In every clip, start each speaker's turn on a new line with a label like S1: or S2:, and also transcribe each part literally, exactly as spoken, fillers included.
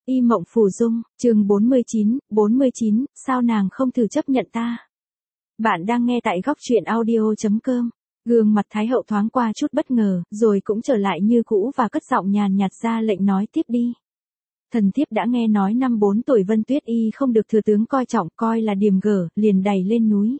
S1: Y Mộng Phù Dung, chương bốn mươi chín, bốn mươi chín, sao nàng không thử chấp nhận ta? Bạn đang nghe tại góc truyện audio chấm com. Gương mặt Thái hậu thoáng qua chút bất ngờ, rồi cũng trở lại như cũ và cất giọng nhàn nhạt ra lệnh nói tiếp đi. Thần thiếp đã nghe nói năm bốn tuổi Vân Tuyết Y không được thừa tướng coi trọng, coi là điềm gở, liền đày lên núi.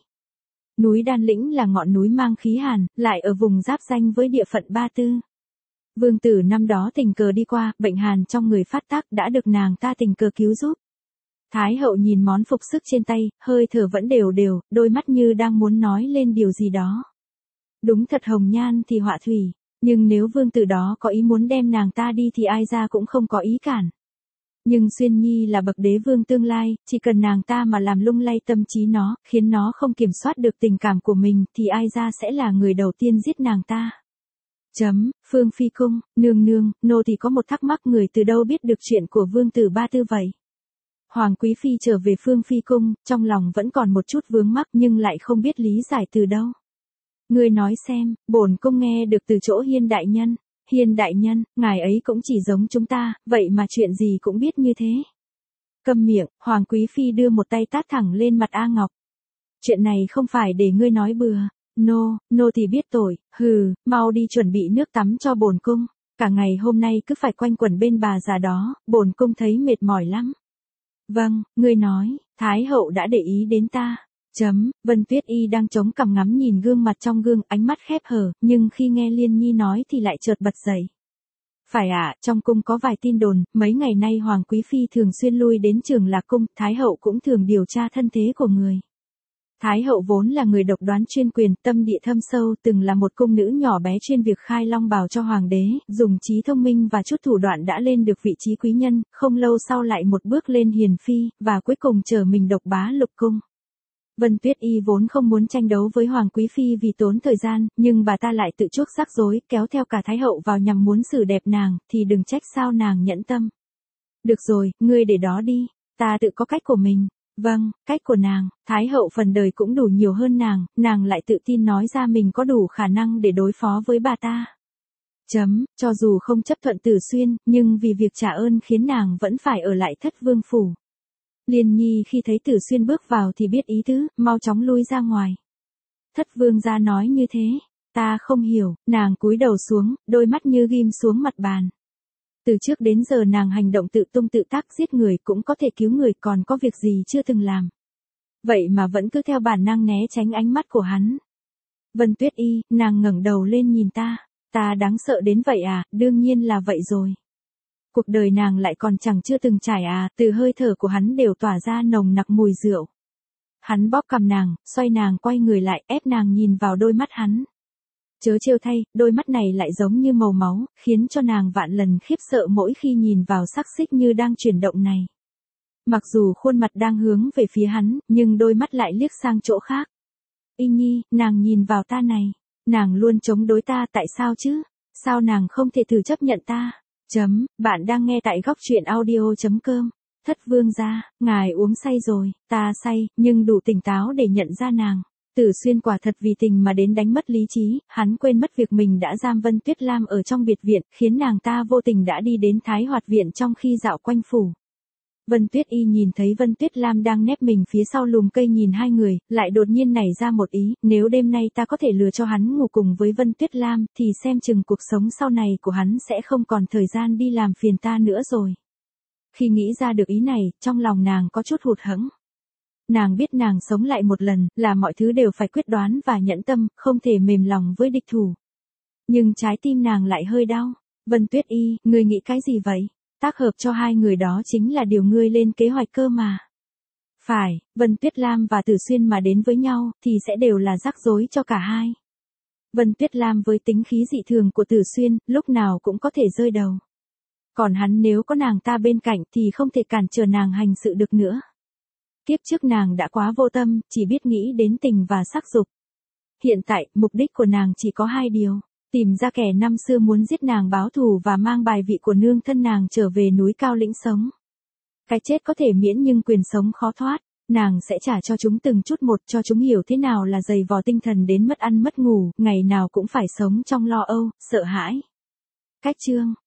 S1: Núi Đan Lĩnh là ngọn núi mang khí hàn, lại ở vùng giáp danh với địa phận Ba Tư. Vương tử năm đó tình cờ đi qua, bệnh hàn trong người phát tác đã được nàng ta tình cờ cứu giúp. Thái hậu nhìn món phục sức trên tay, hơi thở vẫn đều đều, đôi mắt như đang muốn nói lên điều gì đó. Đúng thật hồng nhan thì họa thủy, nhưng nếu vương tử đó có ý muốn đem nàng ta đi thì ai ra cũng không có ý cản. Nhưng Xuyên Nhi là bậc đế vương tương lai, chỉ cần nàng ta mà làm lung lay tâm trí nó, khiến nó không kiểm soát được tình cảm của mình thì ai ra sẽ là người đầu tiên giết nàng ta. Chấm, Phương Phi Cung, nương nương, nô thì có một thắc mắc, người từ đâu biết được chuyện của vương tử Ba Tư vậy? Hoàng Quý Phi trở về Phương Phi Cung, trong lòng vẫn còn một chút vướng mắc nhưng lại không biết lý giải từ đâu. Ngươi nói xem, bổn cung nghe được từ chỗ Hiên đại nhân. Hiên đại nhân, ngài ấy cũng chỉ giống chúng ta, vậy mà chuyện gì cũng biết như thế. Câm miệng, Hoàng Quý Phi đưa một tay tát thẳng lên mặt A Ngọc. Chuyện này không phải để ngươi nói bừa. Nô, nô thì biết tội, hừ, mau đi chuẩn bị nước tắm cho bổn cung, cả ngày hôm nay cứ phải quanh quẩn bên bà già đó, bổn cung thấy mệt mỏi lắm. Vâng, ngươi nói, Thái hậu đã để ý đến ta. Chấm, Vân Tuyết Y đang chống cằm ngắm nhìn gương mặt trong gương, ánh mắt khép hờ, nhưng khi nghe Liên Nhi nói thì lại chợt bật dậy. Phải ạ, à, trong cung có vài tin đồn, mấy ngày nay Hoàng Quý Phi thường xuyên lui đến Trường Lạc Cung, Thái hậu cũng thường điều tra thân thế của người. Thái hậu vốn là người độc đoán chuyên quyền, tâm địa thâm sâu, từng là một cung nữ nhỏ bé chuyên việc khai long bào cho hoàng đế, dùng trí thông minh và chút thủ đoạn đã lên được vị trí quý nhân, không lâu sau lại một bước lên hiền phi, và cuối cùng trở mình độc bá lục cung. Vân Tuyết Y vốn không muốn tranh đấu với Hoàng Quý Phi vì tốn thời gian, nhưng bà ta lại tự chuốc rắc rối, kéo theo cả Thái hậu vào nhằm muốn xử đẹp nàng, thì đừng trách sao nàng nhẫn tâm. Được rồi, ngươi để đó đi, ta tự có cách của mình. Vâng, cách của nàng, Thái hậu phần đời cũng đủ nhiều hơn nàng, nàng lại tự tin nói ra mình có đủ khả năng để đối phó với bà ta. Chấm, cho dù không chấp thuận Tử Xuyên, nhưng vì việc trả ơn khiến nàng vẫn phải ở lại Thất Vương phủ. Liên Nhi khi thấy Tử Xuyên bước vào thì biết ý tứ, mau chóng lui ra ngoài. Thất Vương gia nói như thế, ta không hiểu, nàng cúi đầu xuống, đôi mắt như ghim xuống mặt bàn. Từ trước đến giờ nàng hành động tự tung tự tác, giết người cũng có thể cứu người, còn có việc gì chưa từng làm. Vậy mà vẫn cứ theo bản năng né tránh ánh mắt của hắn. Vân Tuyết Y, nàng ngẩng đầu lên nhìn ta, ta đáng sợ đến vậy à, đương nhiên là vậy rồi. Cuộc đời nàng lại còn chẳng chưa từng trải à, từ hơi thở của hắn đều tỏa ra nồng nặc mùi rượu. Hắn bóp cằm nàng, xoay nàng quay người lại, ép nàng nhìn vào đôi mắt hắn. Chớ trêu thay, đôi mắt này lại giống như màu máu, khiến cho nàng vạn lần khiếp sợ mỗi khi nhìn vào sắc xích như đang chuyển động này. Mặc dù khuôn mặt đang hướng về phía hắn, nhưng đôi mắt lại liếc sang chỗ khác. Y Nhi, nàng nhìn vào ta này, nàng luôn chống đối ta, tại sao chứ? Sao nàng không thể thử chấp nhận ta? Chấm, bạn đang nghe tại góc truyện audio chấm com. Thất Vương gia, ngài uống say rồi, ta say, nhưng đủ tỉnh táo để nhận ra nàng. Tử Xuyên quả thật vì tình mà đến đánh mất lý trí, hắn quên mất việc mình đã giam Vân Tuyết Lam ở trong biệt viện, khiến nàng ta vô tình đã đi đến Thái Hoạt viện trong khi dạo quanh phủ. Vân Tuyết Y nhìn thấy Vân Tuyết Lam đang nép mình phía sau lùm cây nhìn hai người, lại đột nhiên nảy ra một ý, nếu đêm nay ta có thể lừa cho hắn ngủ cùng với Vân Tuyết Lam, thì xem chừng cuộc sống sau này của hắn sẽ không còn thời gian đi làm phiền ta nữa rồi. Khi nghĩ ra được ý này, trong lòng nàng có chút hụt hẫng. Nàng biết nàng sống lại một lần, là mọi thứ đều phải quyết đoán và nhẫn tâm, không thể mềm lòng với địch thủ. Nhưng trái tim nàng lại hơi đau. Vân Tuyết Y, ngươi nghĩ cái gì vậy? Tác hợp cho hai người đó chính là điều ngươi lên kế hoạch cơ mà. Phải, Vân Tuyết Lam và Tử Xuyên mà đến với nhau, thì sẽ đều là rắc rối cho cả hai. Vân Tuyết Lam với tính khí dị thường của Tử Xuyên, lúc nào cũng có thể rơi đầu. Còn hắn nếu có nàng ta bên cạnh thì không thể cản trở nàng hành sự được nữa. Kiếp trước nàng đã quá vô tâm, chỉ biết nghĩ đến tình và sắc dục. Hiện tại, mục đích của nàng chỉ có hai điều. Tìm ra kẻ năm xưa muốn giết nàng báo thù và mang bài vị của nương thân nàng trở về núi Cao Lĩnh sống. Cái chết có thể miễn nhưng quyền sống khó thoát. Nàng sẽ trả cho chúng từng chút một, cho chúng hiểu thế nào là dày vò tinh thần đến mất ăn mất ngủ, ngày nào cũng phải sống trong lo âu, sợ hãi. Cách chương,